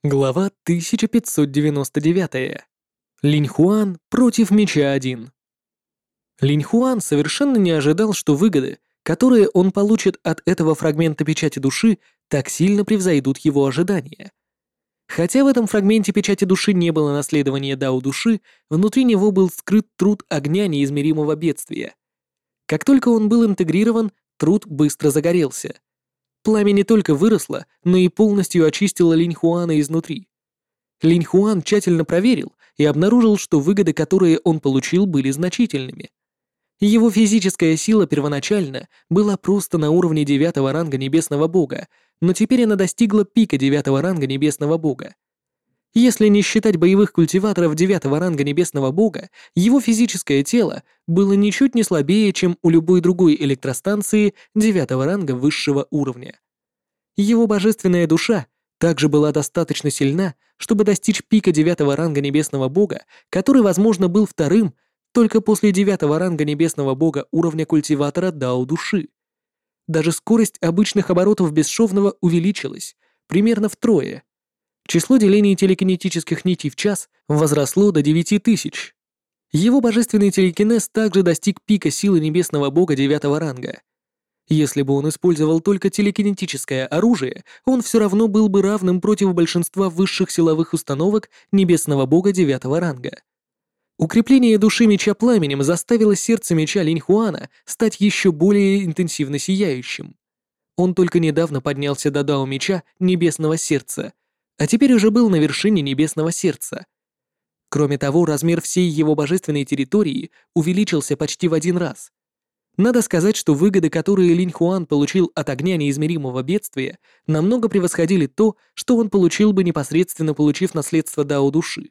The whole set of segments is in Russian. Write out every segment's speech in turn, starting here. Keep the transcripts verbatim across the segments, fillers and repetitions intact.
Глава тысяча пятьсот девяносто девять. Линь Хуан против Меча один. Линь Хуан совершенно не ожидал, что выгоды, которые он получит от этого фрагмента печати души, так сильно превзойдут его ожидания. Хотя в этом фрагменте печати души не было наследования Дао души, внутри него был скрыт труд огня неизмеримого бедствия. Как только он был интегрирован, труд быстро загорелся. Пламя не только выросло, но и полностью очистило Линь Хуана изнутри. Линь Хуан тщательно проверил и обнаружил, что выгоды, которые он получил, были значительными. Его физическая сила первоначально была просто на уровне девятого ранга Небесного Бога, но теперь она достигла пика девятого ранга Небесного Бога. Если не считать боевых культиваторов девятого ранга Небесного Бога, его физическое тело было ничуть не слабее, чем у любой другой электростанции девятого ранга высшего уровня. Его божественная душа также была достаточно сильна, чтобы достичь пика девятого ранга Небесного Бога, который, возможно, был вторым только после девятого ранга Небесного Бога уровня культиватора Дао Души. Даже скорость обычных оборотов бесшовного увеличилась примерно втрое. Число делений телекинетических нитей в час возросло до девяти тысяч. Его божественный телекинез также достиг пика силы Небесного Бога девятого ранга. Если бы он использовал только телекинетическое оружие, он все равно был бы равным против большинства высших силовых установок Небесного Бога девятого ранга. Укрепление души Меча Пламенем заставило сердце Меча Линь Хуана стать еще более интенсивно сияющим. Он только недавно поднялся до Дао Меча Небесного Сердца, а теперь уже был на вершине Небесного Сердца. Кроме того, размер всей его божественной территории увеличился почти в один раз. Надо сказать, что выгоды, которые Линь Хуан получил от огня неизмеримого бедствия, намного превосходили то, что он получил бы непосредственно получив наследство Дао Души.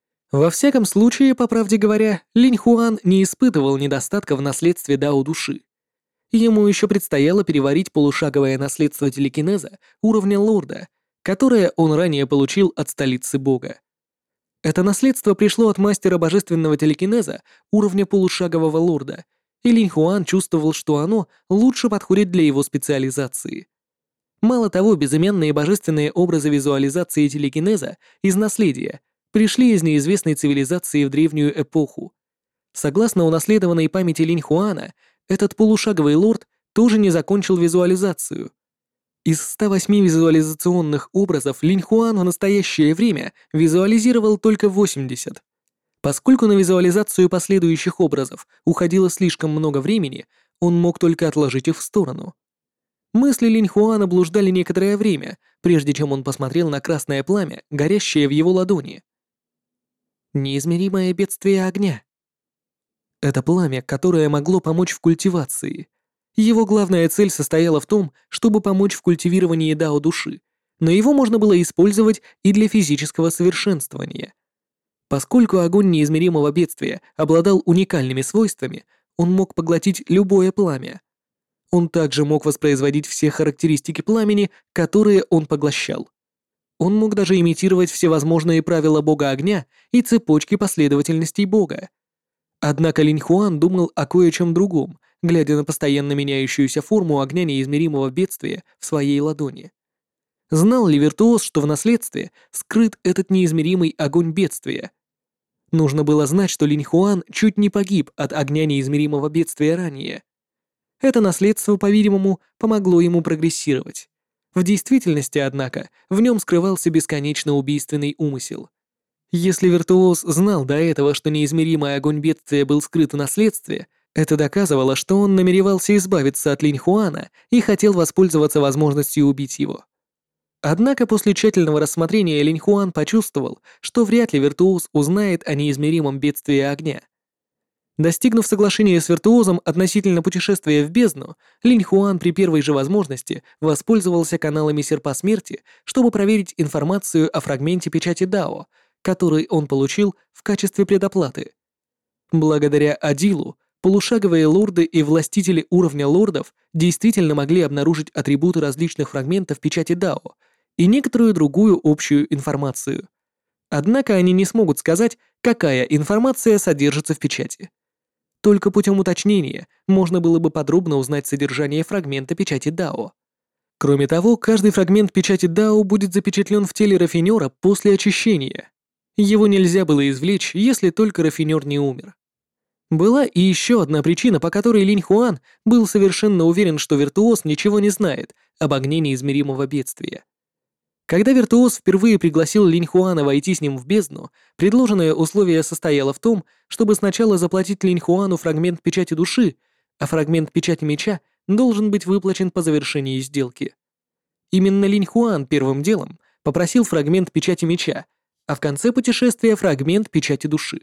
Во всяком случае, по правде говоря, Линь Хуан не испытывал недостатка в наследстве Дао Души. Ему еще предстояло переварить полушаговое наследство телекинеза уровня лорда, которое он ранее получил от столицы бога. Это наследство пришло от мастера божественного телекинеза уровня полушагового лорда, и Линь Хуан чувствовал, что оно лучше подходит для его специализации. Мало того, безымянные божественные образы визуализации телекинеза из наследия пришли из неизвестной цивилизации в древнюю эпоху. Согласно унаследованной памяти Линь Хуана, этот полушаговый лорд тоже не закончил визуализацию. Из ста восьми визуализационных образов Линь Хуан в настоящее время визуализировал только восемьдесят. Поскольку на визуализацию последующих образов уходило слишком много времени, он мог только отложить их в сторону. Мысли Линь Хуана блуждали некоторое время, прежде чем он посмотрел на красное пламя, горящее в его ладони. Неизмеримое бедствие огня. Это пламя, которое могло помочь в культивации. Его главная цель состояла в том, чтобы помочь в культивировании Дао Души, но его можно было использовать и для физического совершенствования. Поскольку огонь неизмеримого бедствия обладал уникальными свойствами, он мог поглотить любое пламя. Он также мог воспроизводить все характеристики пламени, которые он поглощал. Он мог даже имитировать всевозможные правила бога огня и цепочки последовательностей бога. Однако Линь Хуан думал о кое-чем другом, глядя на постоянно меняющуюся форму огня неизмеримого бедствия в своей ладони. Знал ли виртуоз, что в наследстве скрыт этот неизмеримый огонь бедствия? Нужно было знать, что Линь Хуан чуть не погиб от огня неизмеримого бедствия ранее. Это наследство, по-видимому, помогло ему прогрессировать. В действительности, однако, в нем скрывался бесконечно убийственный умысел. Если виртуоз знал до этого, что неизмеримый огонь бедствия был скрыт в наследстве, это доказывало, что он намеревался избавиться от Линь Хуана и хотел воспользоваться возможностью убить его. Однако после тщательного рассмотрения Линь Хуан почувствовал, что вряд ли виртуоз узнает о неизмеримом бедствии огня. Достигнув соглашения с виртуозом относительно путешествия в бездну, Линь Хуан при первой же возможности воспользовался каналами Серпа Смерти, чтобы проверить информацию о фрагменте печати Дао, который он получил в качестве предоплаты. Благодаря Адилу, полушаговые лорды и властители уровня лордов действительно могли обнаружить атрибуты различных фрагментов печати Дао и некоторую другую общую информацию. Однако они не смогут сказать, какая информация содержится в печати. Только путем уточнения можно было бы подробно узнать содержание фрагмента печати Дао. Кроме того, каждый фрагмент печати Дао будет запечатлен в теле рафинера после очищения. Его нельзя было извлечь, если только рафинер не умер. Была и еще одна причина, по которой Линь Хуан был совершенно уверен, что виртуоз ничего не знает об огне неизмеримого бедствия. Когда виртуоз впервые пригласил Линь Хуана войти с ним в бездну, предложенное условие состояло в том, чтобы сначала заплатить Линь Хуану фрагмент печати души, а фрагмент печати меча должен быть выплачен по завершении сделки. Именно Линь Хуан первым делом попросил фрагмент печати меча, а в конце путешествия фрагмент печати души.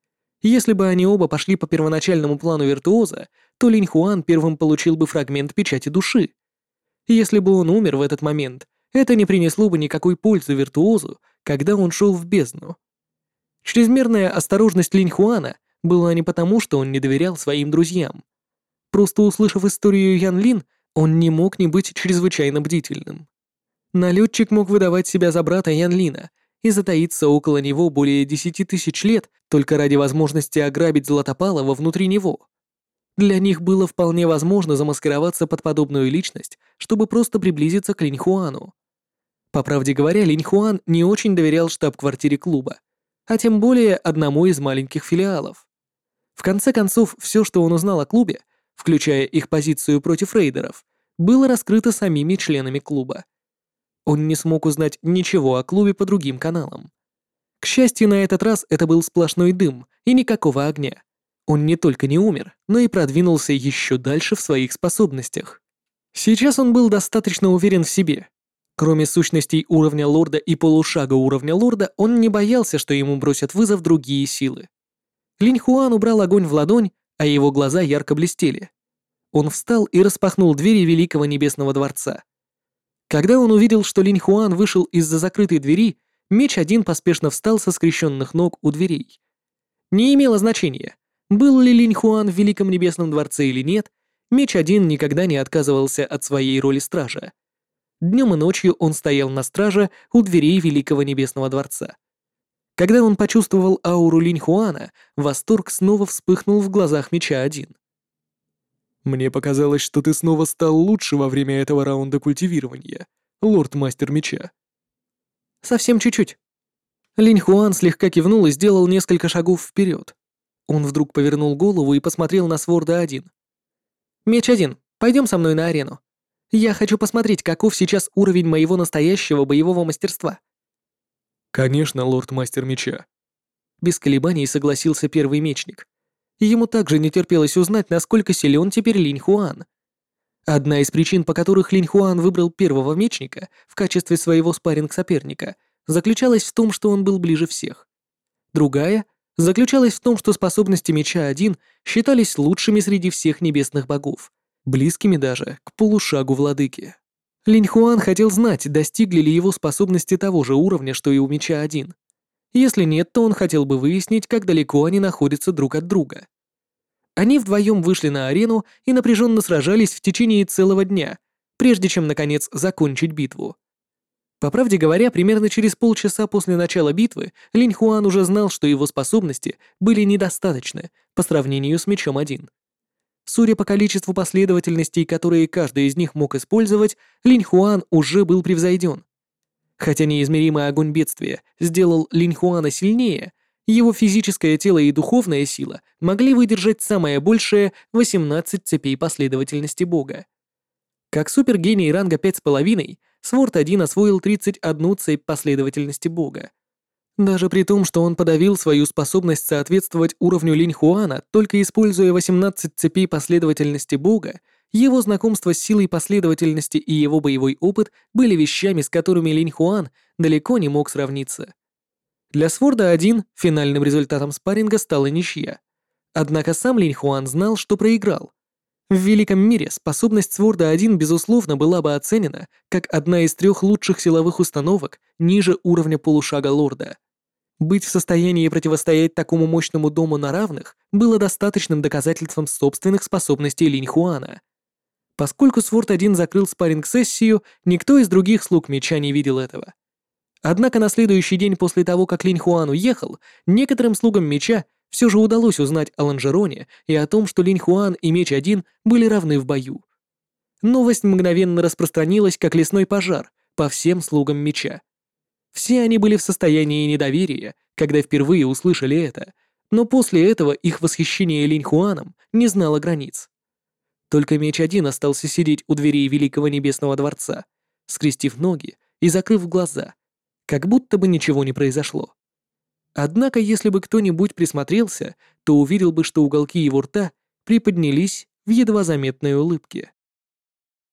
Если бы они оба пошли по первоначальному плану виртуоза, то Линь Хуан первым получил бы фрагмент печати души. Если бы он умер в этот момент, это не принесло бы никакой пользы виртуозу, когда он шел в бездну. Чрезмерная осторожность Линь Хуана была не потому, что он не доверял своим друзьям. Просто услышав историю Ян Лин, он не мог не быть чрезвычайно бдительным. Налетчик мог выдавать себя за брата Ян Лина и затаиться около него более десяти тысяч лет только ради возможности ограбить Златопалова внутри него. Для них было вполне возможно замаскироваться под подобную личность, чтобы просто приблизиться к Линь Хуану. По правде говоря, Линь Хуан не очень доверял штаб-квартире клуба, а тем более одному из маленьких филиалов. В конце концов, все, что он узнал о клубе, включая их позицию против рейдеров, было раскрыто самими членами клуба. Он не смог узнать ничего о клубе по другим каналам. К счастью, на этот раз это был сплошной дым и никакого огня. Он не только не умер, но и продвинулся еще дальше в своих способностях. Сейчас он был достаточно уверен в себе. Кроме сущностей уровня лорда и полушага уровня лорда, он не боялся, что ему бросят вызов другие силы. Линь Хуан убрал огонь в ладонь, а его глаза ярко блестели. Он встал и распахнул двери Великого Небесного Дворца. Когда он увидел, что Линь Хуан вышел из-за закрытой двери, меч один поспешно встал со скрещенных ног у дверей. Не имело значения, был ли Линь Хуан в Великом Небесном Дворце или нет, меч один никогда не отказывался от своей роли стража. Днем и ночью он стоял на страже у дверей Великого Небесного Дворца. Когда он почувствовал ауру Линь Хуана, восторг снова вспыхнул в глазах меча один. «Мне показалось, что ты снова стал лучше во время этого раунда культивирования, лорд-мастер меча». «Совсем чуть-чуть». Линь Хуан слегка кивнул и сделал несколько шагов вперед. Он вдруг повернул голову и посмотрел на Сворда один. «Меч один, пойдем со мной на арену. Я хочу посмотреть, каков сейчас уровень моего настоящего боевого мастерства». «Конечно, лорд-мастер меча». Без колебаний согласился первый мечник. Ему также не терпелось узнать, насколько силен теперь Линь Хуан. Одна из причин, по которых Линь Хуан выбрал первого мечника в качестве своего спарринг-соперника, заключалась в том, что он был ближе всех. Другая заключалась в том, что способности меча один считались лучшими среди всех небесных богов, близкими даже к полушагу владыки. Линь Хуан хотел знать, достигли ли его способности того же уровня, что и у меча один. Если нет, то он хотел бы выяснить, как далеко они находятся друг от друга. Они вдвоем вышли на арену и напряженно сражались в течение целого дня, прежде чем, наконец, закончить битву. По правде говоря, примерно через полчаса после начала битвы Линь Хуан уже знал, что его способности были недостаточны по сравнению с мечом один. Судя по количеству последовательностей, которые каждый из них мог использовать, Линь Хуан уже был превзойден. Хотя неизмеримый огонь бедствия сделал Линь Хуана сильнее, его физическое тело и духовная сила могли выдержать самое большее восемнадцать цепей последовательности Бога. Как супергений ранга пять с половиной, Сворд один освоил тридцать одну цепь последовательности Бога. Даже при том, что он подавил свою способность соответствовать уровню Линь Хуана, только используя восемнадцать цепей последовательности Бога, его знакомство с силой последовательности и его боевой опыт были вещами, с которыми Линь Хуан далеко не мог сравниться. Для Сворда один финальным результатом спарринга стала ничья. Однако сам Линь Хуан знал, что проиграл. В Великом мире способность Сворда один безусловно была бы оценена как одна из трех лучших силовых установок ниже уровня полушага лорда. Быть в состоянии противостоять такому мощному дому на равных было достаточным доказательством собственных способностей Линь Хуана. Поскольку Сворд один закрыл спарринг-сессию, никто из других слуг меча не видел этого. Однако на следующий день после того, как Линь Хуан уехал, некоторым слугам меча все же удалось узнать о Ланжероне и о том, что Линь Хуан и меч один были равны в бою. Новость мгновенно распространилась, как лесной пожар, по всем слугам меча. Все они были в состоянии недоверия, когда впервые услышали это, но после этого их восхищение Линьхуаном не знало границ. Только меч один остался сидеть у дверей Великого Небесного Дворца, скрестив ноги и закрыв глаза, как будто бы ничего не произошло. Однако, если бы кто-нибудь присмотрелся, то увидел бы, что уголки его рта приподнялись в едва заметной улыбке.